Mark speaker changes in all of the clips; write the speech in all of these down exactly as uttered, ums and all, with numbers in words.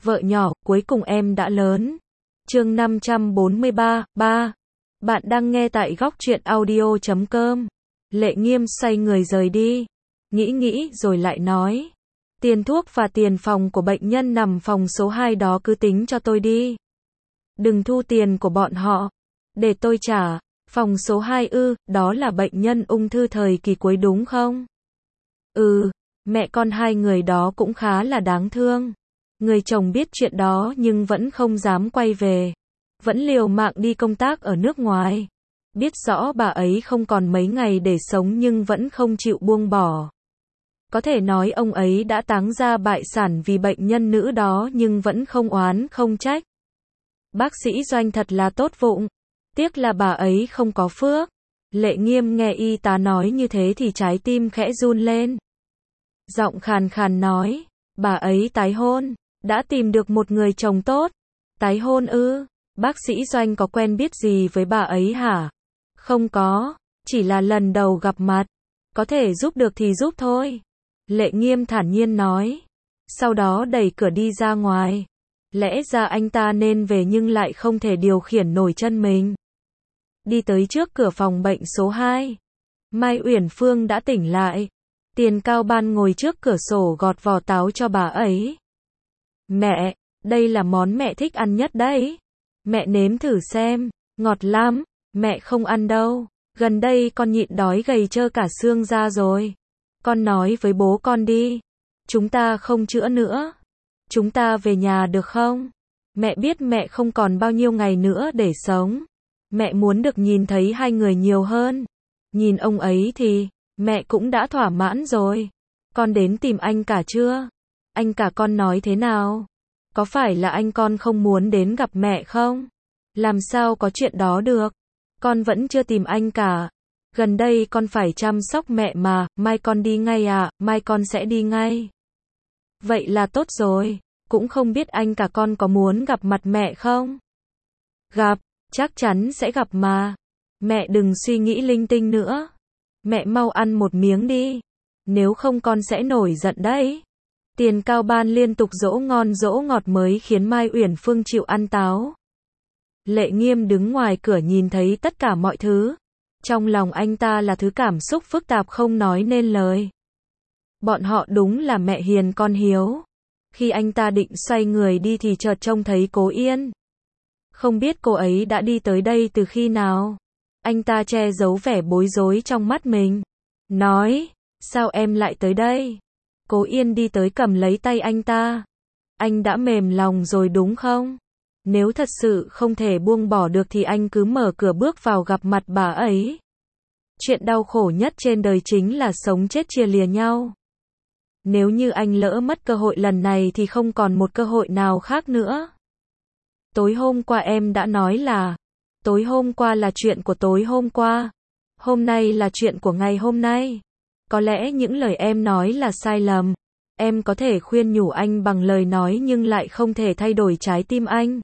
Speaker 1: vợ nhỏ, cuối cùng em đã lớn. Chương năm trăm bốn mươi ba, ba. Bạn đang nghe tại góc truyện audio chấm com. Lệ Nghiêm xoay người rời đi. Nghĩ nghĩ rồi lại nói. Tiền thuốc và tiền phòng của bệnh nhân nằm phòng số hai đó cứ tính cho tôi đi. Đừng thu tiền của bọn họ. Để tôi trả. Phòng số hai ư, đó là bệnh nhân ung thư thời kỳ cuối đúng không? Ừ, mẹ con hai người đó cũng khá là đáng thương. Người chồng biết chuyện đó nhưng vẫn không dám quay về. Vẫn liều mạng đi công tác ở nước ngoài. Biết rõ bà ấy không còn mấy ngày để sống nhưng vẫn không chịu buông bỏ. Có thể nói ông ấy đã táng ra bại sản vì bệnh nhân nữ đó nhưng vẫn không oán không trách. Bác sĩ Doanh thật là tốt vụng. Tiếc là bà ấy không có phước. Lệ Nghiêm nghe y tá nói như thế thì trái tim khẽ run lên. Giọng khàn khàn nói, bà ấy tái hôn, đã tìm được một người chồng tốt. Tái hôn ư? Bác sĩ Doanh có quen biết gì với bà ấy hả? Không có, chỉ là lần đầu gặp mặt. Có thể giúp được thì giúp thôi. Lệ Nghiêm thản nhiên nói. Sau đó đẩy cửa đi ra ngoài. Lẽ ra anh ta nên về nhưng lại không thể điều khiển nổi chân mình. Đi tới trước cửa phòng bệnh số hai. Mai Uyển Phương đã tỉnh lại. Tiền Cao Ban ngồi trước cửa sổ gọt vỏ táo cho bà ấy. Mẹ, đây là món mẹ thích ăn nhất đấy. Mẹ nếm thử xem, ngọt lắm. Mẹ không ăn đâu. Gần đây con nhịn đói gầy trơ cả xương ra rồi. Con nói với bố con đi. Chúng ta không chữa nữa. Chúng ta về nhà được không? Mẹ biết mẹ không còn bao nhiêu ngày nữa để sống. Mẹ muốn được nhìn thấy hai người nhiều hơn. Nhìn ông ấy thì, mẹ cũng đã thỏa mãn rồi. Con đến tìm anh cả chưa? Anh cả con nói thế nào? Có phải là anh con không muốn đến gặp mẹ không? Làm sao có chuyện đó được? Con vẫn chưa tìm anh cả. Gần đây con phải chăm sóc mẹ mà, mai con đi ngay à, mai con sẽ đi ngay. Vậy là tốt rồi, cũng không biết anh cả con có muốn gặp mặt mẹ không? Gặp, chắc chắn sẽ gặp mà. Mẹ đừng suy nghĩ linh tinh nữa. Mẹ mau ăn một miếng đi. Nếu không con sẽ nổi giận đấy. Tiền Cao Ban liên tục dỗ ngon dỗ ngọt mới khiến Mai Uyển Phương chịu ăn táo. Lệ Nghiêm đứng ngoài cửa nhìn thấy tất cả mọi thứ. Trong lòng anh ta là thứ cảm xúc phức tạp không nói nên lời. Bọn họ đúng là mẹ hiền con hiếu. Khi anh ta định xoay người đi thì chợt trông thấy Cố Yên. Không biết cô ấy đã đi tới đây từ khi nào. Anh ta che giấu vẻ bối rối trong mắt mình. Nói, sao em lại tới đây? Cố Yên đi tới cầm lấy tay anh ta. Anh đã mềm lòng rồi đúng không? Nếu thật sự không thể buông bỏ được thì anh cứ mở cửa bước vào gặp mặt bà ấy. Chuyện đau khổ nhất trên đời chính là sống chết chia lìa nhau. Nếu như anh lỡ mất cơ hội lần này thì không còn một cơ hội nào khác nữa. Tối hôm qua em đã nói là, tối hôm qua là chuyện của tối hôm qua. Hôm nay là chuyện của ngày hôm nay. Có lẽ những lời em nói là sai lầm. Em có thể khuyên nhủ anh bằng lời nói nhưng lại không thể thay đổi trái tim anh.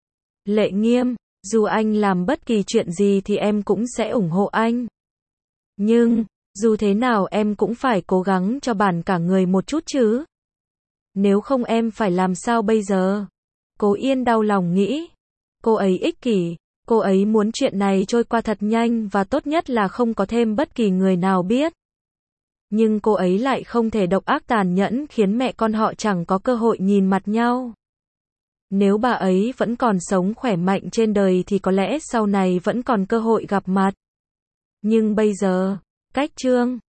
Speaker 1: Lệ Nghiêm, dù anh làm bất kỳ chuyện gì thì em cũng sẽ ủng hộ anh. Nhưng, dù thế nào em cũng phải cố gắng cho bản cả người một chút chứ. Nếu không em phải làm sao bây giờ? Cố Yên đau lòng nghĩ. Cô ấy ích kỷ, cô ấy muốn chuyện này trôi qua thật nhanh và tốt nhất là không có thêm bất kỳ người nào biết. Nhưng cô ấy lại không thể độc ác tàn nhẫn khiến mẹ con họ chẳng có cơ hội nhìn mặt nhau. Nếu bà ấy vẫn còn sống khỏe mạnh trên đời thì có lẽ sau này vẫn còn cơ hội gặp mặt. Nhưng bây giờ, cách Trương